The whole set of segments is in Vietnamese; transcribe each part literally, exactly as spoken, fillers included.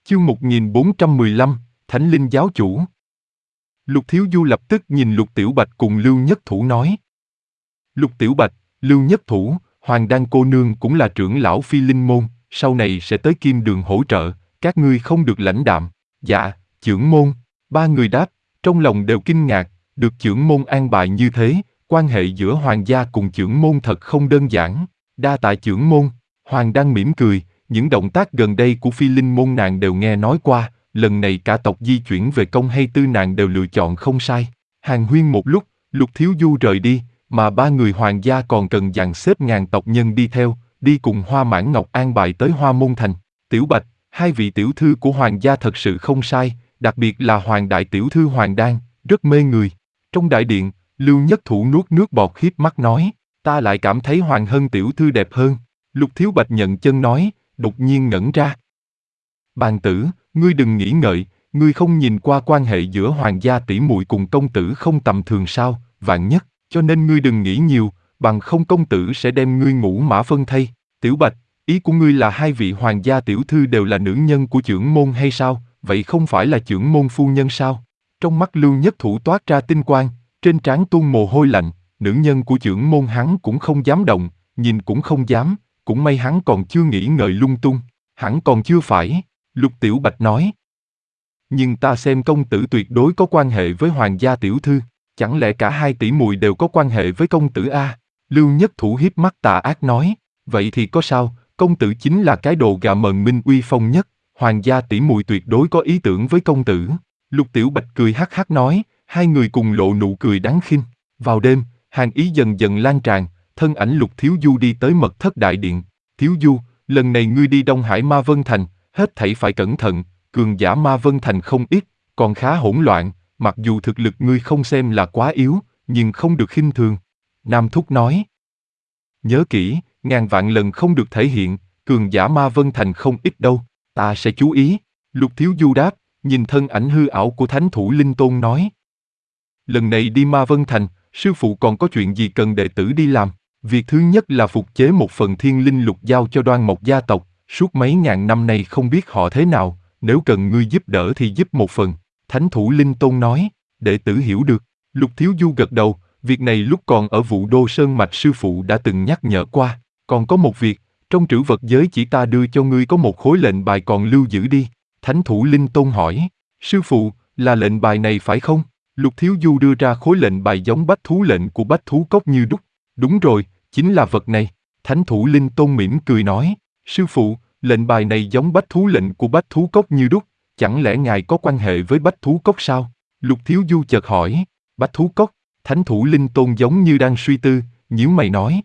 Chương một nghìn bốn trăm mười lăm, Thánh Linh Giáo Chủ. Lục Thiếu Du lập tức nhìn Lục Tiểu Bạch cùng Lưu Nhất Thủ nói. Lục Tiểu Bạch, Lưu Nhất Thủ, Hoàng Đan cô nương cũng là trưởng lão Phi Linh môn, sau này sẽ tới Kim Đường hỗ trợ, các ngươi không được lãnh đạm. Dạ, trưởng môn. Ba người đáp, trong lòng đều kinh ngạc, được trưởng môn an bài như thế, quan hệ giữa hoàng gia cùng trưởng môn thật không đơn giản. Đa tạ trưởng môn. Hoàng Đan mỉm cười, những động tác gần đây của Phi Linh môn nàng đều nghe nói qua, lần này cả tộc di chuyển về công hay tư nàng đều lựa chọn không sai. Hàn huyên một lúc, Lục Thiếu Du rời đi, mà ba người hoàng gia còn cần dàn xếp ngàn tộc nhân đi theo, đi cùng Hoa Mãn Ngọc an bài tới Hoa Môn Thành. Tiểu Bạch, hai vị tiểu thư của hoàng gia thật sự không sai, đặc biệt là hoàng đại tiểu thư Hoàng Đan, rất mê người. Trong đại điện, Lưu Nhất Thủ nuốt nước bọt híp mắt nói, ta lại cảm thấy Hoàng Hân tiểu thư đẹp hơn. Lục Thiếu Bạch nhận chân nói, đột nhiên ngẩn ra. Bàn tử, ngươi đừng nghĩ ngợi, ngươi không nhìn qua quan hệ giữa hoàng gia tỷ muội cùng công tử không tầm thường sao, vạn nhất, cho nên ngươi đừng nghĩ nhiều, bằng không công tử sẽ đem ngươi ngũ mã phân thây. Tiểu Bạch, ý của ngươi là hai vị hoàng gia tiểu thư đều là nữ nhân của trưởng môn hay sao, vậy không phải là trưởng môn phu nhân sao? Trong mắt Lưu Nhất Thủ toát ra tinh quang, trên trán tuôn mồ hôi lạnh, nữ nhân của trưởng môn hắn cũng không dám động, nhìn cũng không dám, cũng may hắn còn chưa nghĩ ngợi lung tung, hẳn còn chưa phải. Lục Tiểu Bạch nói. Nhưng ta xem công tử tuyệt đối có quan hệ với hoàng gia tiểu thư, chẳng lẽ cả hai tỷ muội đều có quan hệ với công tử a? Lưu Nhất Thủ hiếp mắt tà ác nói, vậy thì có sao, công tử chính là cái đồ gà mờn minh uy phong nhất, hoàng gia tỷ muội tuyệt đối có ý tưởng với công tử. Lục Tiểu Bạch cười hắc hắc nói, hai người cùng lộ nụ cười đáng khinh. Vào đêm, hàn ý dần dần lan tràn, thân ảnh Lục Thiếu Du đi tới mật thất đại điện. Thiếu Du, lần này ngươi đi Đông Hải Ma Vân Thành, hết thảy phải cẩn thận, cường giả Ma Vân Thành không ít, còn khá hỗn loạn, mặc dù thực lực ngươi không xem là quá yếu, nhưng không được khinh thường. Nam Thúc nói. Nhớ kỹ, ngàn vạn lần không được thể hiện, cường giả Ma Vân Thành không ít đâu, ta sẽ chú ý. Lục Thiếu Du đáp, nhìn thân ảnh hư ảo của Thánh Thủ Linh Tôn nói. Lần này đi Ma Vân Thành, sư phụ còn có chuyện gì cần đệ tử đi làm? Việc thứ nhất là phục chế một phần thiên linh lục giao cho Đoan Mộc gia tộc, suốt mấy ngàn năm nay không biết họ thế nào, nếu cần ngươi giúp đỡ thì giúp một phần. Thánh Thủ Linh Tôn nói, đệ tử hiểu được. Lục Thiếu Du gật đầu, việc này lúc còn ở Vũ Đô Sơn Mạch sư phụ đã từng nhắc nhở qua. Còn có một việc, trong trữ vật giới chỉ ta đưa cho ngươi có một khối lệnh bài còn lưu giữ đi. Thánh Thủ Linh Tôn hỏi, sư phụ, là lệnh bài này phải không? Lục Thiếu Du đưa ra khối lệnh bài giống bách thú lệnh của bách thú cốc như đúc. Đúng rồi, chính là vật này. Thánh Thủ Linh Tôn mỉm cười nói, sư phụ, lệnh bài này giống bách thú lệnh của bách thú cốc như đúc, chẳng lẽ ngài có quan hệ với bách thú cốc sao? Lục Thiếu Du chợt hỏi, bách thú cốc? Thánh Thủ Linh Tôn giống như đang suy tư, nhíu mày nói.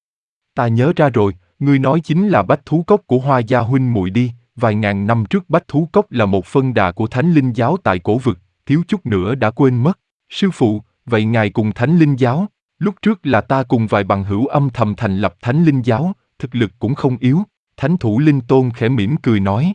Ta nhớ ra rồi, ngươi nói chính là bách thú cốc của Hoa gia huynh muội đi, vài ngàn năm trước bách thú cốc là một phân đà của Thánh Linh giáo tại cổ vực, thiếu chút nữa đã quên mất. Sư phụ, vậy ngài cùng Thánh Linh giáo? Lúc trước là ta cùng vài bằng hữu âm thầm thành lập Thánh Linh giáo, thực lực cũng không yếu. Thánh Thủ Linh Tôn khẽ mỉm cười nói.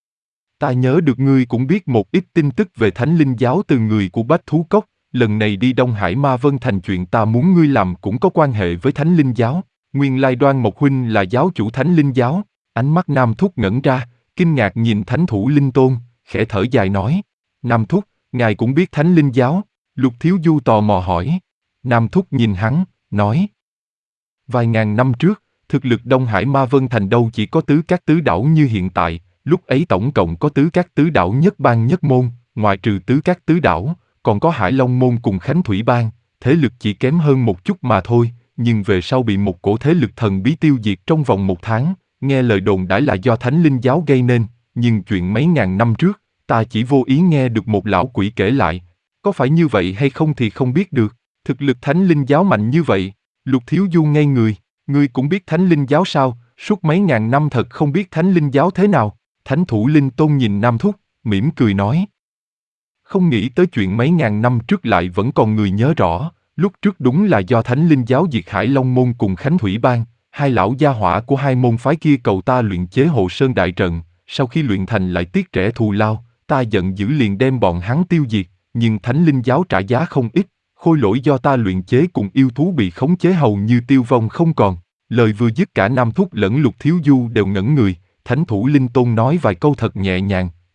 Ta nhớ được ngươi cũng biết một ít tin tức về Thánh Linh giáo từ người của Bách Thú Cốc, lần này đi Đông Hải Ma Vân Thành chuyện ta muốn ngươi làm cũng có quan hệ với Thánh Linh giáo. Nguyên lai Đoan Mộc huynh là giáo chủ Thánh Linh giáo. Ánh mắt Nam Thúc ngẩn ra, kinh ngạc nhìn Thánh Thủ Linh Tôn, khẽ thở dài nói. Nam Thúc, ngài cũng biết Thánh Linh giáo? Lục Thiếu Du tò mò hỏi. Nam Thúc nhìn hắn, nói. Vài ngàn năm trước, thực lực Đông Hải Ma Vân Thành đâu chỉ có tứ các tứ đảo như hiện tại, lúc ấy tổng cộng có tứ các tứ đảo nhất bang nhất môn, ngoại trừ tứ các tứ đảo, còn có Hải Long môn cùng Khánh Thủy bang, thế lực chỉ kém hơn một chút mà thôi, nhưng về sau bị một cổ thế lực thần bí tiêu diệt trong vòng một tháng, nghe lời đồn đãi là do Thánh Linh giáo gây nên, nhưng chuyện mấy ngàn năm trước, ta chỉ vô ý nghe được một lão quỷ kể lại, có phải như vậy hay không thì không biết được, thực lực Thánh Linh giáo mạnh như vậy. Lục Thiếu Du ngây người. Ngươi cũng biết Thánh Linh giáo sao? Suốt mấy ngàn năm thật không biết Thánh Linh giáo thế nào. Thánh Thủ Linh Tôn nhìn Nam Thúc, mỉm cười nói. Không nghĩ tới chuyện mấy ngàn năm trước lại vẫn còn người nhớ rõ. Lúc trước đúng là do Thánh Linh giáo diệt Hải Long môn cùng Khánh Thủy bang, hai lão gia hỏa của hai môn phái kia cầu ta luyện chế Hộ Sơn đại trận. Sau khi luyện thành lại tiếc rẻ thù lao, ta giận dữ liền đem bọn hắn tiêu diệt. Nhưng Thánh Linh giáo trả giá không ít. Khôi lỗi do ta luyện chế cùng yêu thú bị khống chế hầu như tiêu vong không còn. Lời vừa dứt cả Nam Thúc lẫn Lục Thiếu Du đều ngẩn người. Thánh Thủ Linh Tôn nói vài câu thật nhẹ nhàng,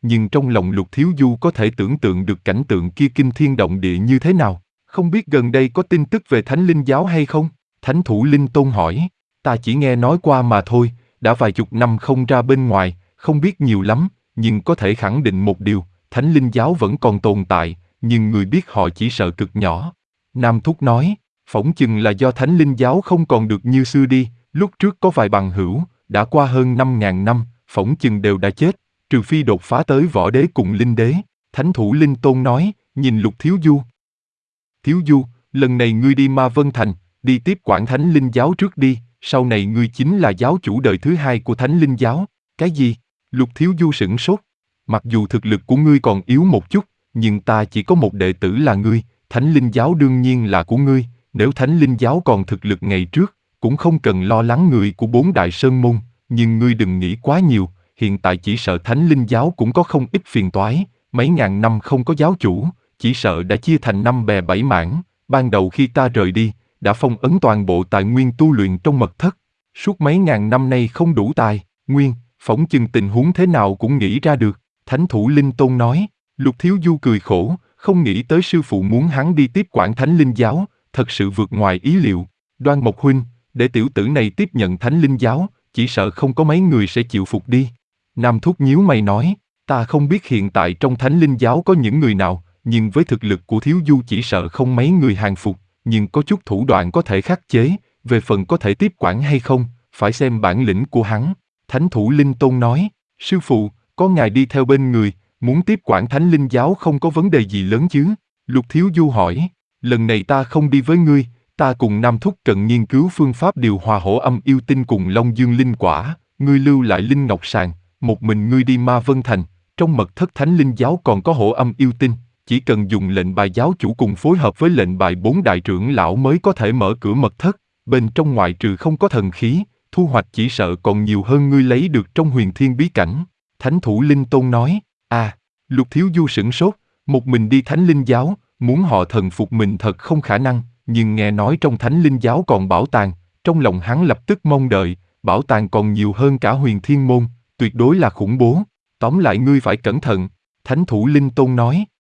nhưng trong lòng Lục Thiếu Du có thể tưởng tượng được cảnh tượng kia kinh thiên động địa như thế nào. Không biết gần đây có tin tức về Thánh Linh Giáo hay không? Thánh Thủ Linh Tôn hỏi. Ta chỉ nghe nói qua mà thôi, đã vài chục năm không ra bên ngoài, không biết nhiều lắm, nhưng có thể khẳng định một điều, Thánh Linh Giáo vẫn còn tồn tại, nhưng người biết họ chỉ sợ cực nhỏ. Nam Thúc nói, phỏng chừng là do Thánh Linh Giáo không còn được như xưa đi, lúc trước có vài bằng hữu, đã qua hơn năm ngàn năm, phỏng chừng đều đã chết, trừ phi đột phá tới võ đế cùng linh đế. Thánh Thủ Linh Tôn nói, nhìn Lục Thiếu Du. Thiếu Du, lần này ngươi đi Ma Vân Thành, đi tiếp quản Thánh Linh Giáo trước đi, sau này ngươi chính là giáo chủ đời thứ hai của Thánh Linh Giáo. Cái gì? Lục Thiếu Du sửng sốt. Mặc dù thực lực của ngươi còn yếu một chút, nhưng ta chỉ có một đệ tử là ngươi, Thánh Linh Giáo đương nhiên là của ngươi, nếu Thánh Linh Giáo còn thực lực ngày trước, cũng không cần lo lắng người của bốn đại sơn môn, nhưng ngươi đừng nghĩ quá nhiều, hiện tại chỉ sợ Thánh Linh Giáo cũng có không ít phiền toái, mấy ngàn năm không có giáo chủ, chỉ sợ đã chia thành năm bè bảy mảng, ban đầu khi ta rời đi, đã phong ấn toàn bộ tài nguyên tu luyện trong mật thất, suốt mấy ngàn năm nay không đủ tài, nguyên, phỏng chừng tình huống thế nào cũng nghĩ ra được, Thánh Thủ Linh Tôn nói. Lục Thiếu Du cười khổ, không nghĩ tới sư phụ muốn hắn đi tiếp quản Thánh Linh Giáo, thật sự vượt ngoài ý liệu. Đoan Mộc huynh, để tiểu tử này tiếp nhận Thánh Linh Giáo, chỉ sợ không có mấy người sẽ chịu phục đi. Nam Thúc nhíu mày nói, ta không biết hiện tại trong Thánh Linh Giáo có những người nào, nhưng với thực lực của Thiếu Du chỉ sợ không mấy người hàng phục, nhưng có chút thủ đoạn có thể khắc chế, về phần có thể tiếp quản hay không, phải xem bản lĩnh của hắn. Thánh Thủ Linh Tôn nói, sư phụ, có ngài đi theo bên người, muốn tiếp quản Thánh Linh Giáo không có vấn đề gì lớn chứ? Lục Thiếu Du hỏi, lần này ta không đi với ngươi, ta cùng Nam Thúc cần nghiên cứu phương pháp điều hòa hổ âm yêu tinh cùng Long Dương Linh Quả, ngươi lưu lại Linh Ngọc Sàng, một mình ngươi đi Ma Vân Thành, trong mật thất Thánh Linh Giáo còn có hổ âm yêu tinh, chỉ cần dùng lệnh bài giáo chủ cùng phối hợp với lệnh bài bốn đại trưởng lão mới có thể mở cửa mật thất, bên trong ngoại trừ không có thần khí, thu hoạch chỉ sợ còn nhiều hơn ngươi lấy được trong huyền thiên bí cảnh. Thánh Thủ Linh Tôn nói, à, Lục Thiếu Du sửng sốt, một mình đi Thánh Linh Giáo, muốn họ thần phục mình thật không khả năng, nhưng nghe nói trong Thánh Linh Giáo còn bảo tàng, trong lòng hắn lập tức mong đợi, bảo tàng còn nhiều hơn cả huyền thiên môn, tuyệt đối là khủng bố, tóm lại ngươi phải cẩn thận, Thánh Thủ Linh Tôn nói.